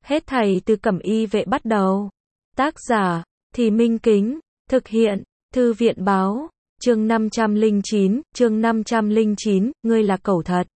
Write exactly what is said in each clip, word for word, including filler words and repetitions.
Hết thảy từ Cẩm Y vệ bắt đầu. Tác giả, Thì Minh Kính, thực hiện, Thư viện báo, chương năm trăm lẻ chín, chương năm trăm lẻ chín, ngươi là cẩu thật.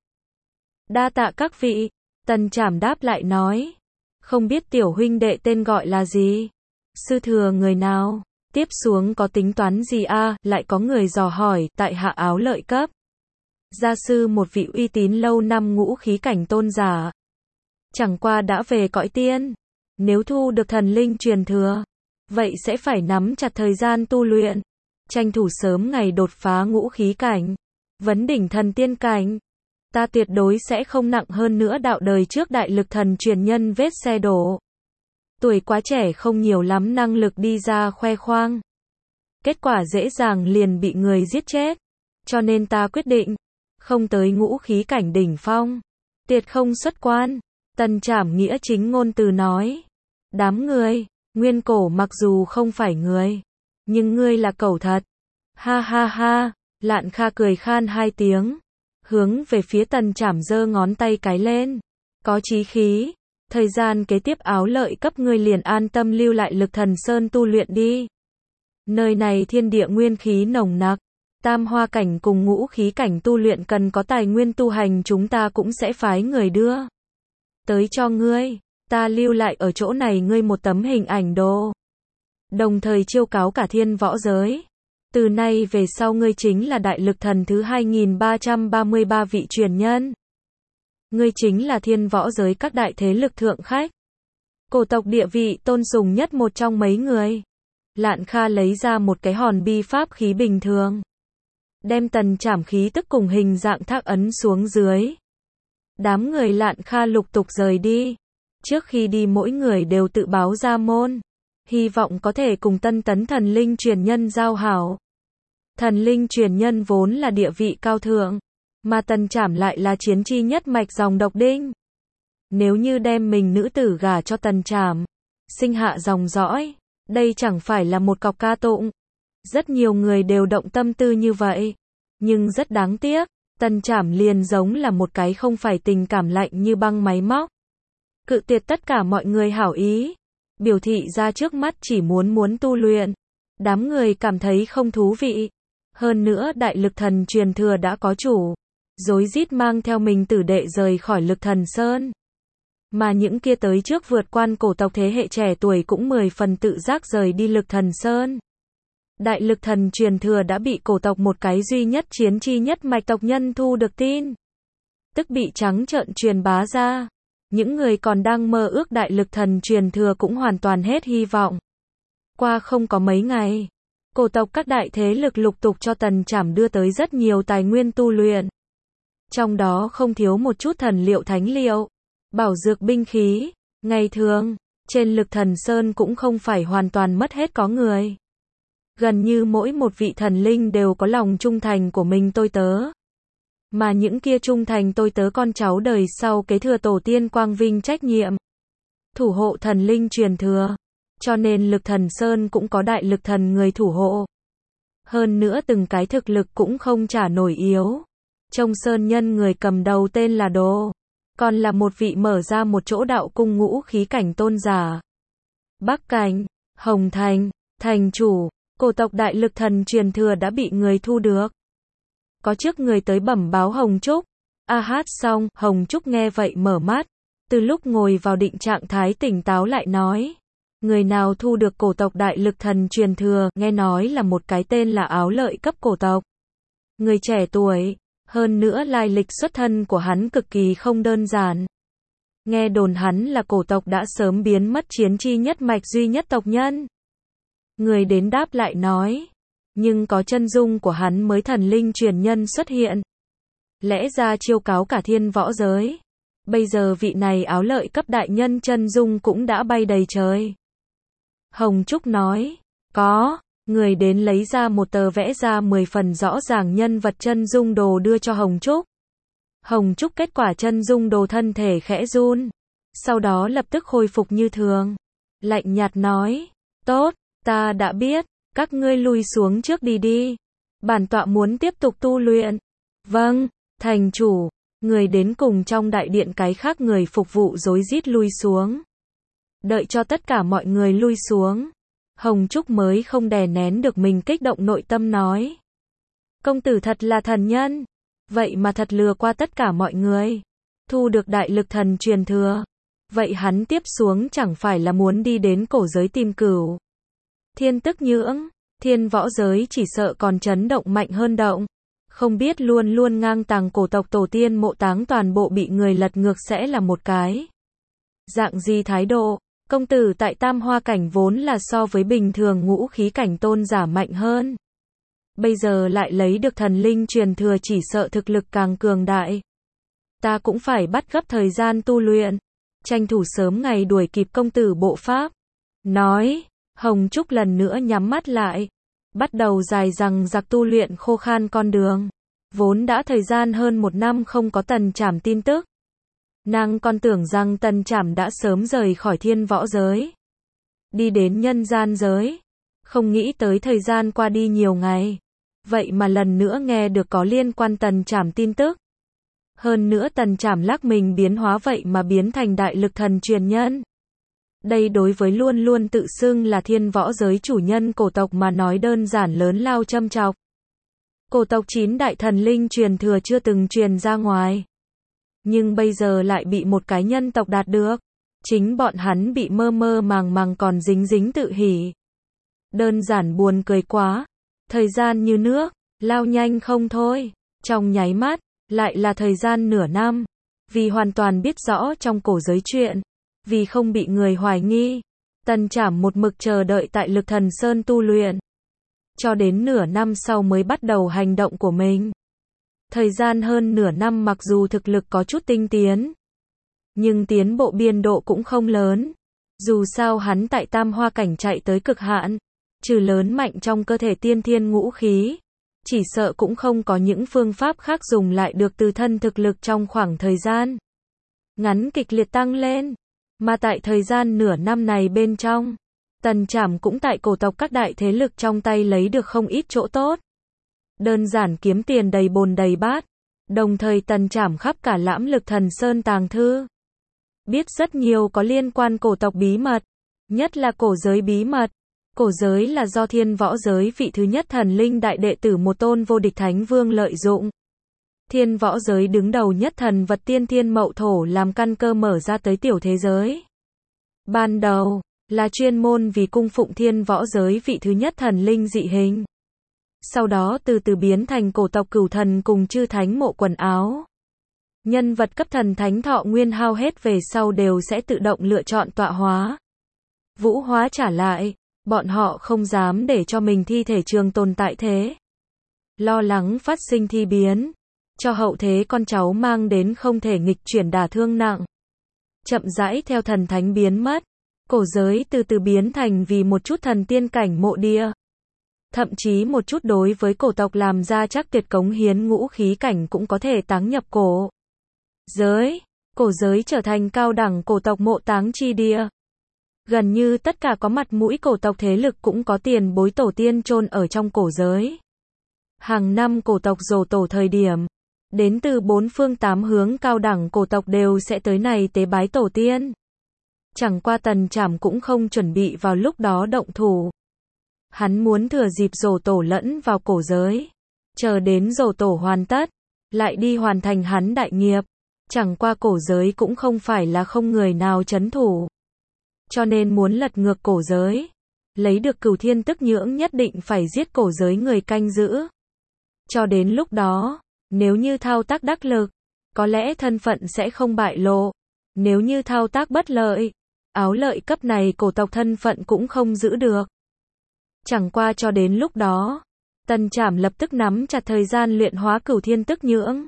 Đa tạ các vị, Tần Trảm đáp lại nói. Không biết tiểu huynh đệ tên gọi là gì? Sư thừa người nào? Tiếp xuống có tính toán gì a? À? Lại có người dò hỏi, tại hạ Áo Lợi cấp. Gia sư một vị uy tín lâu năm ngũ khí cảnh tôn giả. Chẳng qua đã về cõi tiên. Nếu thu được thần linh truyền thừa, vậy sẽ phải nắm chặt thời gian tu luyện, tranh thủ sớm ngày đột phá ngũ khí cảnh, vấn đỉnh thần tiên cảnh. Ta tuyệt đối sẽ không nặng hơn nữa đạo đời trước đại lực thần truyền nhân vết xe đổ. Tuổi quá trẻ không nhiều lắm năng lực đi ra khoe khoang. Kết quả dễ dàng liền bị người giết chết. Cho nên ta quyết định, không tới ngũ khí cảnh đỉnh phong, tuyệt không xuất quan. Tần Trảm nghĩa chính ngôn từ nói. Đám người, nguyên cổ mặc dù không phải người, nhưng ngươi là cẩu thật. Ha ha ha, Lạn Kha cười khan hai tiếng, hướng về phía Tần Trảm giơ ngón tay cái lên. Có chí khí, thời gian kế tiếp Áo Lợi cấp ngươi liền an tâm lưu lại Lực Thần Sơn tu luyện đi. Nơi này thiên địa nguyên khí nồng nặc, tam hoa cảnh cùng ngũ khí cảnh tu luyện cần có tài nguyên tu hành chúng ta cũng sẽ phái người đưa tới cho ngươi. Ta lưu lại ở chỗ này ngươi một tấm hình ảnh đồ. Đồng thời chiêu cáo cả thiên võ giới. Từ nay về sau ngươi chính là đại lực thần thứ hai nghìn ba trăm ba mươi ba vị truyền nhân. Ngươi chính là thiên võ giới các đại thế lực thượng khách. Cổ tộc địa vị tôn sùng nhất một trong mấy người. Lạn Kha lấy ra một cái hòn bi pháp khí bình thường. Đem Tần Trảm khí tức cùng hình dạng thác ấn xuống dưới. Đám người Lạn Kha lục tục rời đi. Trước khi đi mỗi người đều tự báo ra môn. Hy vọng có thể cùng tân tấn thần linh truyền nhân giao hảo. Thần linh truyền nhân vốn là địa vị cao thượng. Mà Tần Trảm lại là chiến chi nhất mạch dòng độc đinh. Nếu như đem mình nữ tử gả cho Tần Trảm, sinh hạ dòng dõi, đây chẳng phải là một cọc ca tụng. Rất nhiều người đều động tâm tư như vậy. Nhưng rất đáng tiếc, Tần Trảm liền giống là một cái không phải tình cảm lạnh như băng máy móc. Cự tuyệt tất cả mọi người hảo ý. Biểu thị ra trước mắt chỉ muốn muốn tu luyện. Đám người cảm thấy không thú vị. Hơn nữa đại lực thần truyền thừa đã có chủ. Rối rít mang theo mình tử đệ rời khỏi Lực Thần Sơn. Mà những kia tới trước vượt quan cổ tộc thế hệ trẻ tuổi cũng mười phần tự giác rời đi Lực Thần Sơn. Đại lực thần truyền thừa đã bị cổ tộc một cái duy nhất chiến chi nhất mạch tộc nhân thu được tin. Tức bị trắng trợn truyền bá ra. Những người còn đang mơ ước đại lực thần truyền thừa cũng hoàn toàn hết hy vọng. Qua không có mấy ngày, cổ tộc các đại thế lực lục tục cho Tần Trảm đưa tới rất nhiều tài nguyên tu luyện. Trong đó không thiếu một chút thần liệu thánh liệu, bảo dược binh khí. Ngày thường, trên Lực Thần Sơn cũng không phải hoàn toàn mất hết có người. Gần như mỗi một vị thần linh đều có lòng trung thành của mình tôi tớ. Mà những kia trung thành tôi tớ con cháu đời sau kế thừa tổ tiên quang vinh trách nhiệm. Thủ hộ thần linh truyền thừa. Cho nên Lực Thần Sơn cũng có đại lực thần người thủ hộ. Hơn nữa từng cái thực lực cũng không trả nổi yếu. Trong sơn nhân người cầm đầu tên là Đồ. Còn là một vị mở ra một chỗ đạo cung ngũ khí cảnh tôn giả. Bắc Cảnh, Hồng Thành, thành chủ, cổ tộc đại lực thần truyền thừa đã bị người thu được. Có trước người tới bẩm báo Hồng Trúc. A hát xong, Hồng Trúc nghe vậy mở mắt. Từ lúc ngồi vào định trạng thái tỉnh táo lại nói. Người nào thu được cổ tộc đại lực thần truyền thừa, nghe nói là một cái tên là Áo Lợi cấp cổ tộc. Người trẻ tuổi, hơn nữa lai lịch xuất thân của hắn cực kỳ không đơn giản. Nghe đồn hắn là cổ tộc đã sớm biến mất chiến chi nhất mạch duy nhất tộc nhân. Người đến đáp lại nói. Nhưng có chân dung của hắn mới thần linh truyền nhân xuất hiện. Lẽ ra chiêu cáo cả thiên võ giới. Bây giờ vị này Áo Lợi cấp đại nhân chân dung cũng đã bay đầy trời. Hồng Trúc nói. Có. Người đến lấy ra một tờ vẽ ra mười phần rõ ràng nhân vật chân dung đồ đưa cho Hồng Trúc. Hồng Trúc kết quả chân dung đồ thân thể khẽ run. Sau đó lập tức khôi phục như thường. Lạnh nhạt nói. Tốt, ta đã biết. Các ngươi lui xuống trước đi đi. Bản tọa muốn tiếp tục tu luyện. Vâng, thành chủ. Người đến cùng trong đại điện cái khác người phục vụ rối rít lui xuống. Đợi cho tất cả mọi người lui xuống, Hồng Trúc mới không đè nén được mình kích động nội tâm nói. Công tử thật là thần nhân, vậy mà thật lừa qua tất cả mọi người, thu được đại lực thần truyền thừa. Vậy hắn tiếp xuống chẳng phải là muốn đi đến cổ giới tìm cửu thiên tức nhưỡng, thiên võ giới chỉ sợ còn chấn động mạnh hơn động. Không biết luôn luôn ngang tàng cổ tộc tổ tiên mộ táng toàn bộ bị người lật ngược sẽ là một cái dạng gì thái độ. Công tử tại tam hoa cảnh vốn là so với bình thường ngũ khí cảnh tôn giả mạnh hơn. Bây giờ lại lấy được thần linh truyền thừa chỉ sợ thực lực càng cường đại. Ta cũng phải bắt gấp thời gian tu luyện, tranh thủ sớm ngày đuổi kịp công tử bộ pháp. Nói, Hồng Trúc lần nữa nhắm mắt lại, bắt đầu dài dằng dặc tu luyện khô khan con đường. Vốn đã thời gian hơn một năm không có Tần Trảm tin tức. Nàng còn tưởng rằng Tần Trảm đã sớm rời khỏi thiên võ giới, đi đến nhân gian giới. Không nghĩ tới thời gian qua đi nhiều ngày, vậy mà lần nữa nghe được có liên quan Tần Trảm tin tức. Hơn nữa Tần Trảm lắc mình biến hóa vậy mà biến thành đại lực thần truyền nhân. Đây đối với luôn luôn tự xưng là thiên võ giới chủ nhân cổ tộc mà nói đơn giản lớn lao châm chọc. Cổ tộc chín đại thần linh truyền thừa chưa từng truyền ra ngoài, nhưng bây giờ lại bị một cái nhân tộc đạt được. Chính bọn hắn bị mơ mơ màng màng còn dính dính tự hỉ. Đơn giản buồn cười quá. Thời gian như nước, lao nhanh không thôi. Trong nháy mắt, lại là thời gian nửa năm. Vì hoàn toàn biết rõ trong cổ giới chuyện, vì không bị người hoài nghi, Tần Trảm một mực chờ đợi tại Lực Thần Sơn tu luyện. Cho đến nửa năm sau mới bắt đầu hành động của mình. Thời gian hơn nửa năm mặc dù thực lực có chút tinh tiến, nhưng tiến bộ biên độ cũng không lớn. Dù sao hắn tại tam hoa cảnh chạy tới cực hạn, trừ lớn mạnh trong cơ thể tiên thiên ngũ khí, chỉ sợ cũng không có những phương pháp khác dùng lại được từ thân thực lực trong khoảng thời gian ngắn kịch liệt tăng lên. Mà tại thời gian nửa năm này bên trong, Tần Trảm cũng tại cổ tộc các đại thế lực trong tay lấy được không ít chỗ tốt. Đơn giản kiếm tiền đầy bồn đầy bát, đồng thời Tần Trảm khắp cả lãm Lực Thần Sơn tàng thư, biết rất nhiều có liên quan cổ tộc bí mật, nhất là cổ giới bí mật. Cổ giới là do thiên võ giới vị thứ nhất thần linh đại đệ tử một tôn vô địch thánh vương lợi dụng. Thiên võ giới đứng đầu nhất thần vật tiên thiên mậu thổ làm căn cơ mở ra tới tiểu thế giới. Ban đầu, là chuyên môn vì cung phụng thiên võ giới vị thứ nhất thần linh dị hình. Sau đó từ từ biến thành cổ tộc cửu thần cùng chư thánh mộ quần áo. Nhân vật cấp thần thánh thọ nguyên hao hết về sau đều sẽ tự động lựa chọn tọa hóa, vũ hóa trả lại. Bọn họ không dám để cho mình thi thể trường tồn tại thế. Lo lắng phát sinh thi biến, cho hậu thế con cháu mang đến không thể nghịch chuyển đả thương nặng. Chậm rãi theo thần thánh biến mất, cổ giới từ từ biến thành vì một chút thần tiên cảnh mộ địa. Thậm chí một chút đối với cổ tộc làm ra chắc tuyệt cống hiến ngũ khí cảnh cũng có thể táng nhập cổ giới. Cổ giới trở thành cao đẳng cổ tộc mộ táng chi địa. Gần như tất cả có mặt mũi cổ tộc thế lực cũng có tiền bối tổ tiên chôn ở trong cổ giới. Hàng năm cổ tộc giỗ tổ thời điểm, đến từ bốn phương tám hướng cao đẳng cổ tộc đều sẽ tới này tế bái tổ tiên. Chẳng qua Tần Trảm cũng không chuẩn bị vào lúc đó động thủ. Hắn muốn thừa dịp giỗ tổ lẫn vào cổ giới, chờ đến giỗ tổ hoàn tất, lại đi hoàn thành hắn đại nghiệp. Chẳng qua cổ giới cũng không phải là không người nào trấn thủ. Cho nên muốn lật ngược cổ giới, lấy được cửu thiên tức nhưỡng nhất định phải giết cổ giới người canh giữ. Cho đến lúc đó, nếu như thao tác đắc lực, có lẽ thân phận sẽ không bại lộ. Nếu như thao tác bất lợi, áo lợi cấp này cổ tộc thân phận cũng không giữ được. Chẳng qua cho đến lúc đó, Tần Trảm lập tức nắm chặt thời gian luyện hóa cửu thiên tức nhưỡng.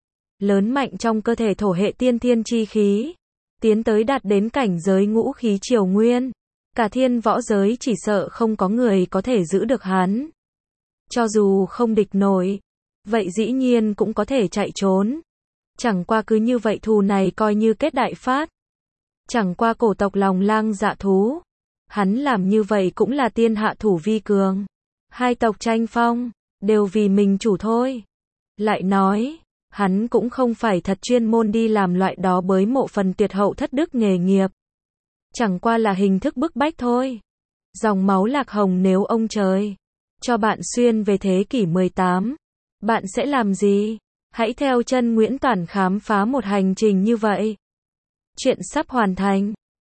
Lớn mạnh trong cơ thể thổ hệ tiên thiên chi khí, tiến tới đạt đến cảnh giới ngũ khí triều nguyên. Cả thiên võ giới chỉ sợ không có người có thể giữ được hắn. Cho dù không địch nổi, vậy dĩ nhiên cũng có thể chạy trốn. Chẳng qua cứ như vậy thù này coi như kết đại phát. Chẳng qua cổ tộc lòng lang dạ thú, hắn làm như vậy cũng là tiên hạ thủ vi cường. Hai tộc tranh phong, đều vì mình chủ thôi. Lại nói, hắn cũng không phải thật chuyên môn đi làm loại đó bới mộ phần tuyệt hậu thất đức nghề nghiệp. Chẳng qua là hình thức bức bách thôi. Dòng máu lạc hồng nếu ông trời cho bạn xuyên về thế kỷ mười tám, bạn sẽ làm gì? Hãy theo chân Nguyễn Toản khám phá một hành trình như vậy. Chuyện sắp hoàn thành.